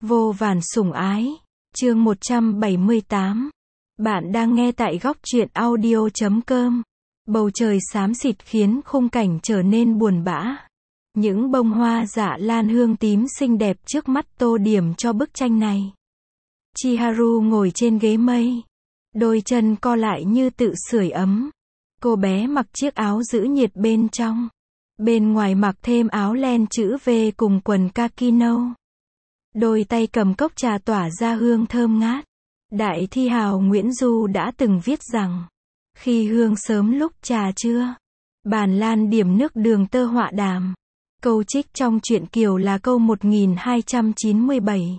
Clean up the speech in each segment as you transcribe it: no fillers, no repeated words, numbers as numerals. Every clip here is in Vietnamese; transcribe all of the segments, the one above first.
Vô vàn sủng ái. Chương 178. Bạn đang nghe tại góc truyện audio.com. Bầu trời xám xịt khiến khung cảnh trở nên buồn bã. Những bông hoa dạ lan hương tím xinh đẹp trước mắt tô điểm cho bức tranh này. Chiharu ngồi trên ghế mây. Đôi chân co lại như tự sưởi ấm. Cô bé mặc chiếc áo giữ nhiệt bên trong. Bên ngoài mặc thêm áo len chữ V cùng quần kaki nâu. Đôi tay cầm cốc trà tỏa ra hương thơm ngát. Đại thi hào Nguyễn Du đã từng viết rằng, khi hương sớm lúc trà trưa, bàn lan điểm nước đường tơ họa đàm. Câu trích trong truyện Kiều là câu 1297.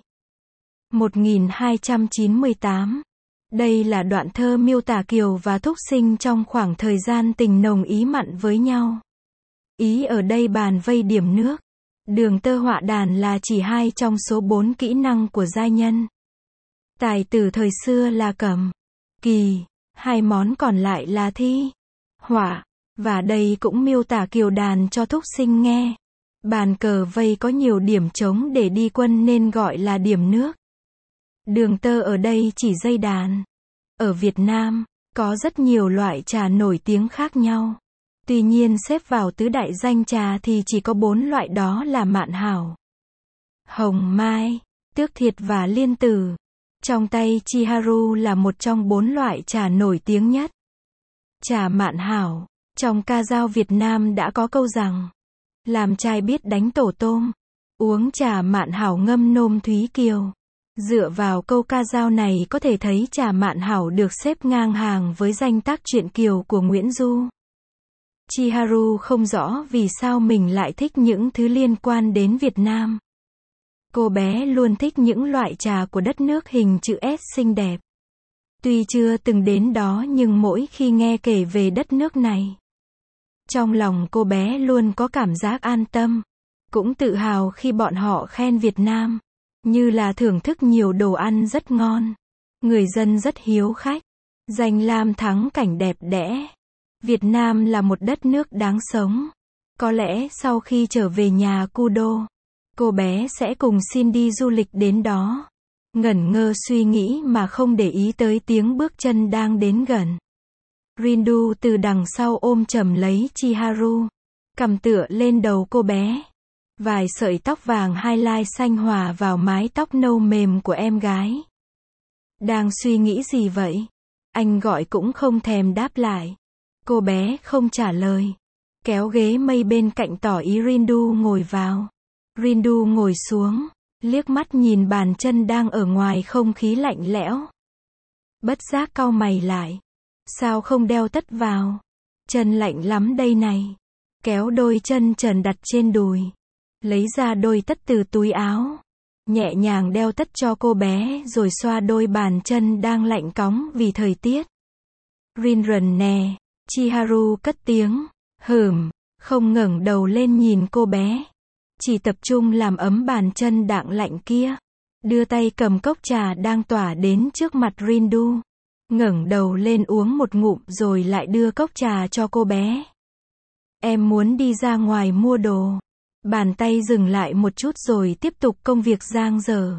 1298. Đây là đoạn thơ miêu tả Kiều và Thúc Sinh trong khoảng thời gian tình nồng ý mặn với nhau. Ý ở đây bàn vây điểm nước, đường tơ họa đàn là chỉ 2 trong số 4 kỹ năng của giai nhân. Tài tử thời xưa là cầm, kỳ, 2 món còn lại là thi, họa, và đây cũng miêu tả Kiều đàn cho Thúc Sinh nghe. Bàn cờ vây có nhiều điểm trống để đi quân nên gọi là điểm nước. Đường tơ ở đây chỉ dây đàn. Ở Việt Nam, có rất nhiều loại trà nổi tiếng khác nhau. Tuy nhiên xếp vào tứ đại danh trà thì chỉ có 4 loại, đó là Mạn Hảo, Hồng Mai, Tước Thiệt và Liên Tử. Trong tay Chiharu là một trong 4 loại trà nổi tiếng nhất. Trà Mạn Hảo. Trong ca dao Việt Nam đã có câu rằng, làm trai biết đánh tổ tôm, uống trà Mạn Hảo ngâm nôm Thúy Kiều. Dựa vào câu ca dao này có thể thấy trà Mạn Hảo được xếp ngang hàng với danh tác truyện Kiều của Nguyễn Du. Chiharu không rõ vì sao mình lại thích những thứ liên quan đến Việt Nam. Cô bé luôn thích những loại trà của đất nước hình chữ S xinh đẹp. Tuy chưa từng đến đó nhưng mỗi khi nghe kể về đất nước này, trong lòng cô bé luôn có cảm giác an tâm, cũng tự hào khi bọn họ khen Việt Nam, như là thưởng thức nhiều đồ ăn rất ngon, người dân rất hiếu khách, danh lam thắng cảnh đẹp đẽ. Việt Nam là một đất nước đáng sống. Có lẽ sau khi trở về nhà Kudo, cô bé sẽ cùng xin đi du lịch đến đó. Ngẩn ngơ suy nghĩ mà không để ý tới tiếng bước chân đang đến gần. Rindu từ đằng sau ôm chầm lấy Chiharu, cầm tựa lên đầu cô bé. Vài sợi tóc vàng highlight xanh hòa vào mái tóc nâu mềm của em gái. Đang suy nghĩ gì vậy? Anh gọi cũng không thèm đáp lại. Cô bé không trả lời. Kéo ghế mây bên cạnh tỏ ý Rindu ngồi vào. Rindu ngồi xuống, liếc mắt nhìn bàn chân đang ở ngoài không khí lạnh lẽo. Bất giác cau mày lại. Sao không đeo tất vào? Chân lạnh lắm đây này. Kéo đôi chân trần đặt trên đùi. Lấy ra đôi tất từ túi áo. Nhẹ nhàng đeo tất cho cô bé rồi xoa đôi bàn chân đang lạnh cóng vì thời tiết. Rinrần nè. Chiharu cất tiếng, không ngẩng đầu lên nhìn cô bé. Chỉ tập trung làm ấm bàn chân đạng lạnh kia. Đưa tay cầm cốc trà đang tỏa đến trước mặt Rindu. Ngẩng đầu lên uống một ngụm rồi lại đưa cốc trà cho cô bé. Em muốn đi ra ngoài mua đồ. Bàn tay dừng lại một chút rồi tiếp tục công việc dang dở.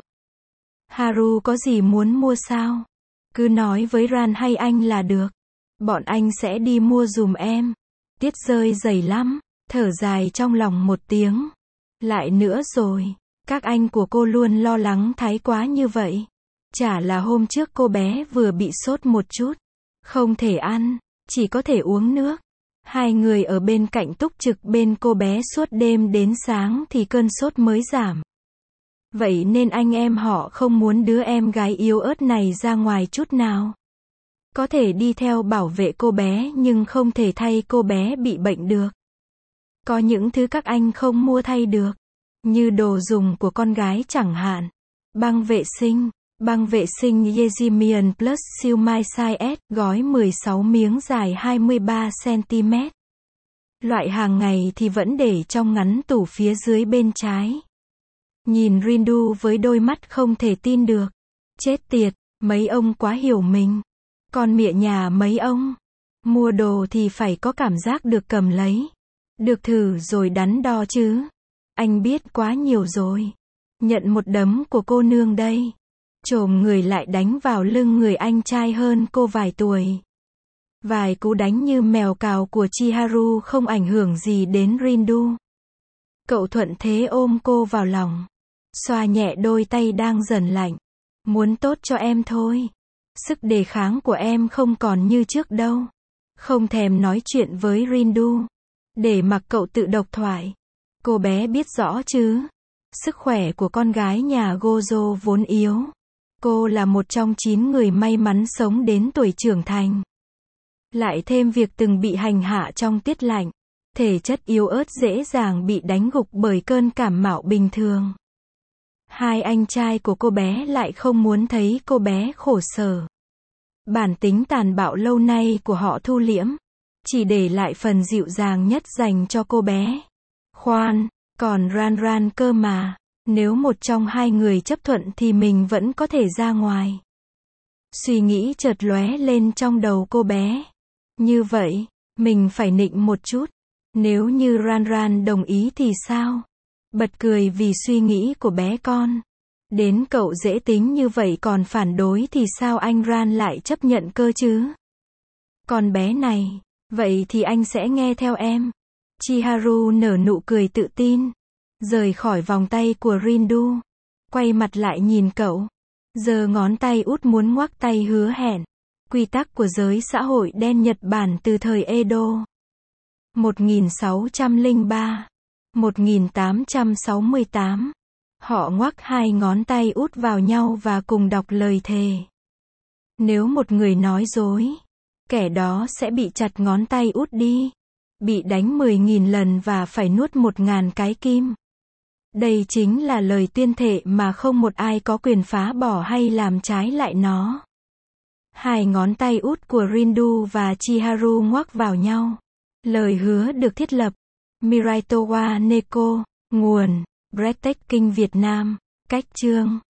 Haru có gì muốn mua sao? Cứ nói với Ran hay anh là được. Bọn anh sẽ đi mua dùm em. Tiết rơi dày lắm. Thở dài trong lòng một tiếng. Lại nữa rồi. Các anh của cô luôn lo lắng thái quá như vậy. Chả là hôm trước cô bé vừa bị sốt một chút. Không thể ăn. Chỉ có thể uống nước. 2 người ở bên cạnh túc trực bên cô bé suốt đêm đến sáng thì cơn sốt mới giảm. Vậy nên anh em họ không muốn đứa em gái yếu ớt này ra ngoài chút nào. Có thể đi theo bảo vệ cô bé nhưng không thể thay cô bé bị bệnh được. Có những thứ các anh không mua thay được. Như đồ dùng của con gái chẳng hạn. Băng vệ sinh Yezimian Plus siêu mai size S, gói 16 miếng dài 23cm. Loại hàng ngày thì vẫn để trong ngắn tủ phía dưới bên trái. Nhìn Rindu với đôi mắt không thể tin được. Chết tiệt, mấy ông quá hiểu mình. Con mịa nhà mấy ông. Mua đồ thì phải có cảm giác được cầm lấy. Được thử rồi đắn đo chứ. Anh biết quá nhiều rồi. Nhận một đấm của cô nương đây. Chồm người lại đánh vào lưng người anh trai hơn cô vài tuổi. Vài cú đánh như mèo cào của Chiharu không ảnh hưởng gì đến Rindu. Cậu thuận thế ôm cô vào lòng. Xoa nhẹ đôi tay đang dần lạnh. Muốn tốt cho em thôi. Sức đề kháng của em không còn như trước đâu. Không thèm nói chuyện với Rindu. Để mặc cậu tự độc thoại. Cô bé biết rõ chứ. Sức khỏe của con gái nhà Gojo vốn yếu. Cô là một trong 9 người may mắn sống đến tuổi trưởng thành. Lại thêm việc từng bị hành hạ trong tiết lạnh. Thể chất yếu ớt dễ dàng bị đánh gục bởi cơn cảm mạo bình thường. Hai anh trai của cô bé lại không muốn thấy cô bé khổ sở. Bản tính tàn bạo lâu nay của họ thu liễm. Chỉ để lại phần dịu dàng nhất dành cho cô bé. Khoan, còn Ran Ran cơ mà. Nếu một trong hai người chấp thuận thì mình vẫn có thể ra ngoài. Suy nghĩ chợt lóe lên trong đầu cô bé. Như vậy, mình phải nịnh một chút. Nếu như Ran Ran đồng ý thì sao? Bật cười vì suy nghĩ của bé con. Đến cậu dễ tính như vậy còn phản đối thì sao anh Ran lại chấp nhận cơ chứ? Con bé này, vậy thì anh sẽ nghe theo em. Chiharu nở nụ cười tự tin. Rời khỏi vòng tay của Rindu. Quay mặt lại nhìn cậu. Giơ ngón tay út muốn ngoắc tay hứa hẹn. Quy tắc của giới xã hội đen Nhật Bản từ thời Edo. 1603. 1868. Họ ngoắc hai ngón tay út vào nhau và cùng đọc lời thề. Nếu một người nói dối, kẻ đó sẽ bị chặt ngón tay út đi. Bị đánh 10.000 lần và phải nuốt 1.000 cái kim. Đây chính là lời tuyên thệ mà không một ai có quyền phá bỏ hay làm trái lại nó. Hai ngón tay út của Rindu và Chiharu ngoắc vào nhau. Lời hứa được thiết lập. Mirai Towa Neko. Nguồn. Breathtaking Việt Nam. Cách chương.